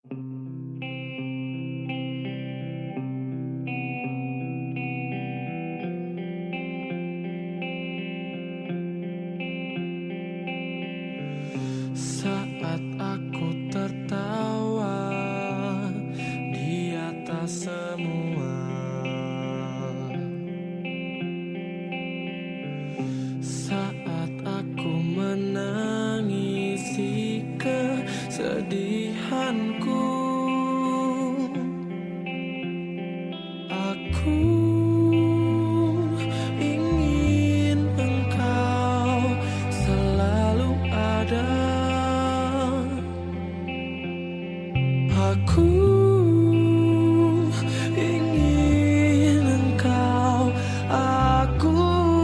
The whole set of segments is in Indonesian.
Saat aku tertawa di atas semua, saat aku menangisi kesedihanku, aku ingin engkau selalu ada. Aku ingin engkau aku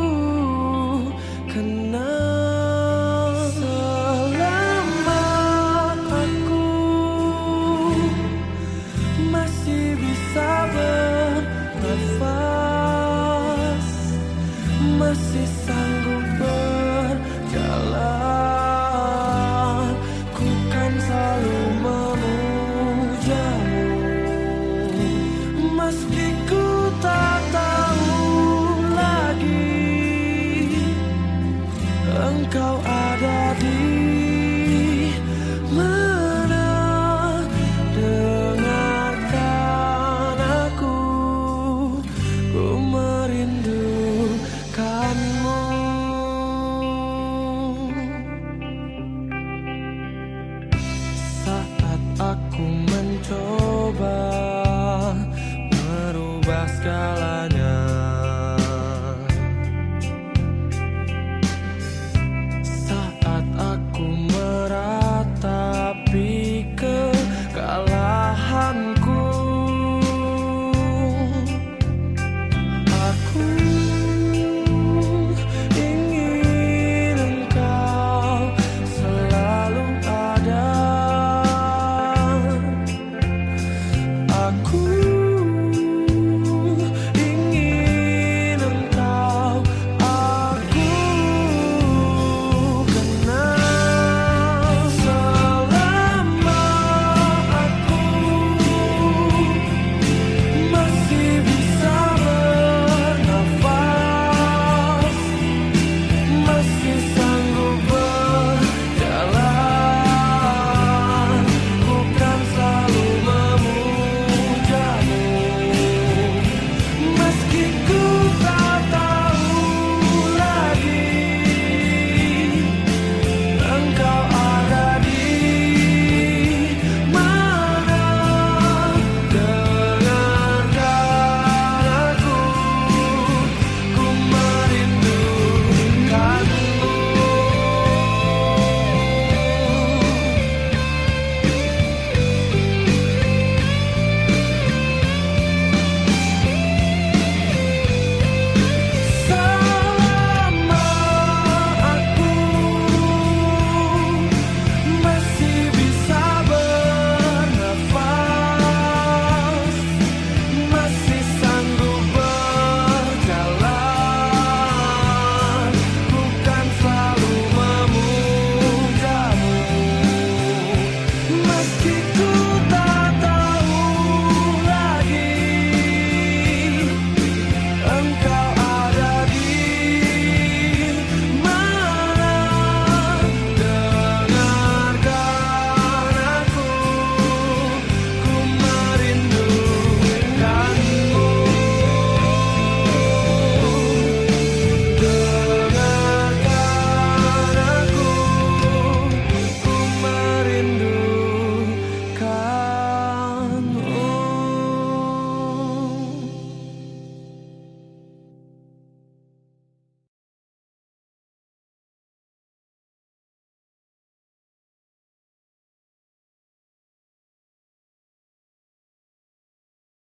kenal. Selama aku masih bisa bernafas, masih sanggup berjalan, ku kan selalu memujamu. Meski ku tak tahu lagi engkau ada di mana, dengarkan aku, ku merindukanmu. Saat aku mencoba merubah segala